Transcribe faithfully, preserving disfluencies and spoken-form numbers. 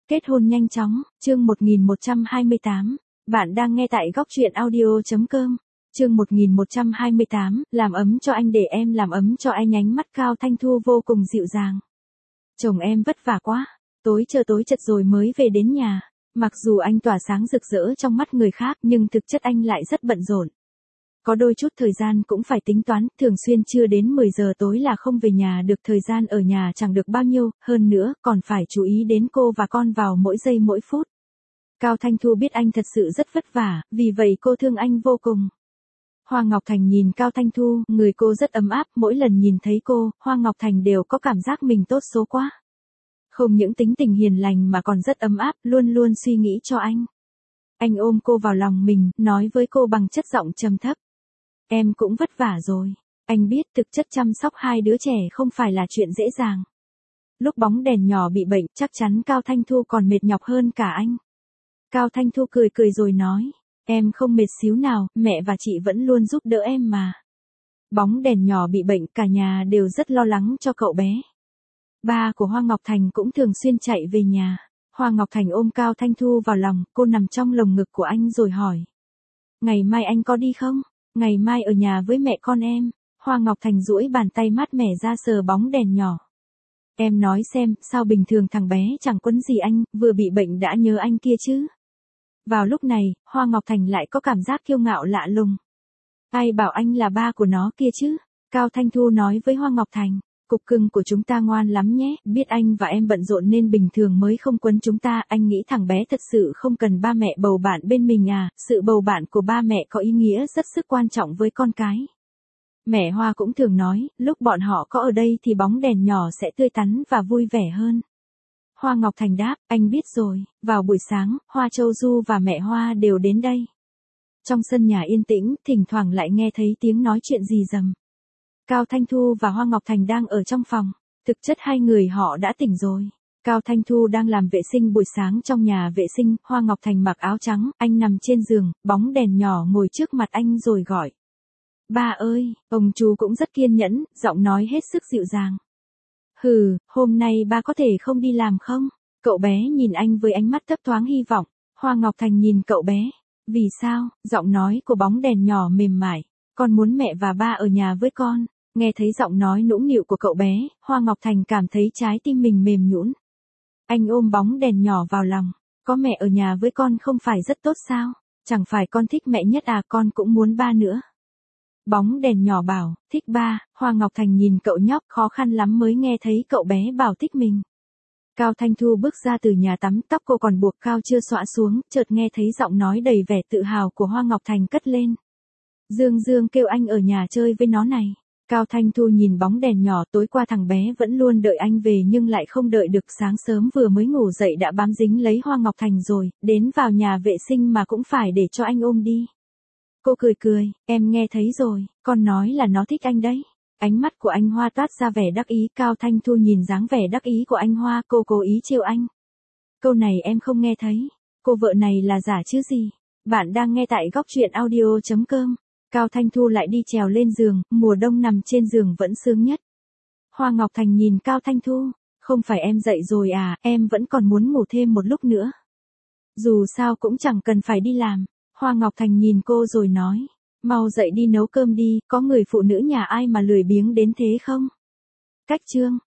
Kết hôn nhanh chóng, chương một nghìn một trăm hai mươi tám. Bạn đang nghe tại góc truyện audio chấm com. Chương một nghìn một trăm hai mươi tám, làm ấm cho anh để em làm ấm cho anh. Ánh mắt Cao Thanh Thu vô cùng dịu dàng. Chồng em vất vả quá, tối chờ tối chật rồi mới về đến nhà. Mặc dù anh tỏa sáng rực rỡ trong mắt người khác nhưng thực chất anh lại rất bận rộn. Có đôi chút thời gian cũng phải tính toán, thường xuyên chưa đến mười giờ tối là không về nhà được, thời gian ở nhà chẳng được bao nhiêu, hơn nữa còn phải chú ý đến cô và con vào mỗi giây mỗi phút. Cao Thanh Thu biết anh thật sự rất vất vả, vì vậy cô thương anh vô cùng. Hoa Ngọc Thành nhìn Cao Thanh Thu, người cô rất ấm áp, mỗi lần nhìn thấy cô, Hoa Ngọc Thành đều có cảm giác mình tốt số quá. Không những tính tình hiền lành mà còn rất ấm áp, luôn luôn suy nghĩ cho anh. Anh ôm cô vào lòng mình, nói với cô bằng chất giọng trầm thấp. Em cũng vất vả rồi. Anh biết thực chất chăm sóc hai đứa trẻ không phải là chuyện dễ dàng. Lúc bóng đèn nhỏ bị bệnh, chắc chắn Cao Thanh Thu còn mệt nhọc hơn cả anh. Cao Thanh Thu cười cười rồi nói, em không mệt xíu nào, mẹ và chị vẫn luôn giúp đỡ em mà. Bóng đèn nhỏ bị bệnh, cả nhà đều rất lo lắng cho cậu bé. Ba của Hoa Ngọc Thành cũng thường xuyên chạy về nhà. Hoa Ngọc Thành ôm Cao Thanh Thu vào lòng, cô nằm trong lồng ngực của anh rồi hỏi. Ngày mai anh có đi không? Ngày mai ở nhà với mẹ con em. Hoa Ngọc Thành duỗi bàn tay mát mẻ ra sờ bóng đèn nhỏ. Em nói xem, sao bình thường thằng bé chẳng quấn gì anh, vừa bị bệnh đã nhớ anh kia chứ? Vào lúc này, Hoa Ngọc Thành lại có cảm giác kiêu ngạo lạ lùng. Ai bảo anh là ba của nó kia chứ? Cao Thanh Thu nói với Hoa Ngọc Thành. Cục cưng của chúng ta ngoan lắm nhé, biết anh và em bận rộn nên bình thường mới không quấn chúng ta, anh nghĩ thằng bé thật sự không cần ba mẹ bầu bạn bên mình à, sự bầu bạn của ba mẹ có ý nghĩa rất sức quan trọng với con cái. Mẹ Hoa cũng thường nói, lúc bọn họ có ở đây thì bóng đèn nhỏ sẽ tươi tắn và vui vẻ hơn. Hoa Ngọc Thành đáp, anh biết rồi, vào buổi sáng, Hoa Châu Du và mẹ Hoa đều đến đây. Trong sân nhà yên tĩnh, thỉnh thoảng lại nghe thấy tiếng nói chuyện rì rầm. Cao Thanh Thu và Hoa Ngọc Thành đang ở trong phòng, thực chất hai người họ đã tỉnh rồi. Cao Thanh Thu đang làm vệ sinh buổi sáng trong nhà vệ sinh, Hoa Ngọc Thành mặc áo trắng, anh nằm trên giường, bóng đèn nhỏ ngồi trước mặt anh rồi gọi. Ba ơi, ông chú cũng rất kiên nhẫn, giọng nói hết sức dịu dàng. Hừ, hôm nay ba có thể không đi làm không? Cậu bé nhìn anh với ánh mắt thấp thoáng hy vọng. Hoa Ngọc Thành nhìn cậu bé. Vì sao? Giọng nói của bóng đèn nhỏ mềm mại. Con muốn mẹ và ba ở nhà với con. Nghe thấy giọng nói nũng nịu của cậu bé, Hoa Ngọc Thành cảm thấy trái tim mình mềm nhũn. Anh ôm bóng đèn nhỏ vào lòng. Có mẹ ở nhà với con không phải rất tốt sao? Chẳng phải con thích mẹ nhất à, con cũng muốn ba nữa. Bóng đèn nhỏ bảo, thích ba. Hoa Ngọc Thành nhìn cậu nhóc, khó khăn lắm mới nghe thấy cậu bé bảo thích mình. Cao Thanh Thu bước ra từ nhà tắm, tóc cô còn buộc cao chưa xõa xuống, chợt nghe thấy giọng nói đầy vẻ tự hào của Hoa Ngọc Thành cất lên. Dương Dương kêu anh ở nhà chơi với nó này. Cao Thanh Thu nhìn bóng đèn nhỏ, tối qua thằng bé vẫn luôn đợi anh về nhưng lại không đợi được, sáng sớm vừa mới ngủ dậy đã bám dính lấy Hoa Ngọc Thành rồi, đến vào nhà vệ sinh mà cũng phải để cho anh ôm đi. Cô cười cười, em nghe thấy rồi, con nói là nó thích anh đấy. Ánh mắt của anh Hoa toát ra vẻ đắc ý, Cao Thanh Thu nhìn dáng vẻ đắc ý của anh Hoa, cô cố ý trêu anh. Câu này em không nghe thấy, cô vợ này là giả chứ gì. Bạn đang nghe tại góc truyện audio chấm com. Cao Thanh Thu lại đi trèo lên giường, mùa đông nằm trên giường vẫn sướng nhất. Hoa Ngọc Thành nhìn Cao Thanh Thu, không phải em dậy rồi à, em vẫn còn muốn ngủ thêm một lúc nữa. Dù sao cũng chẳng cần phải đi làm. Hoa Ngọc Thành nhìn cô rồi nói, mau dậy đi nấu cơm đi, có người phụ nữ nhà ai mà lười biếng đến thế không? Cách chương.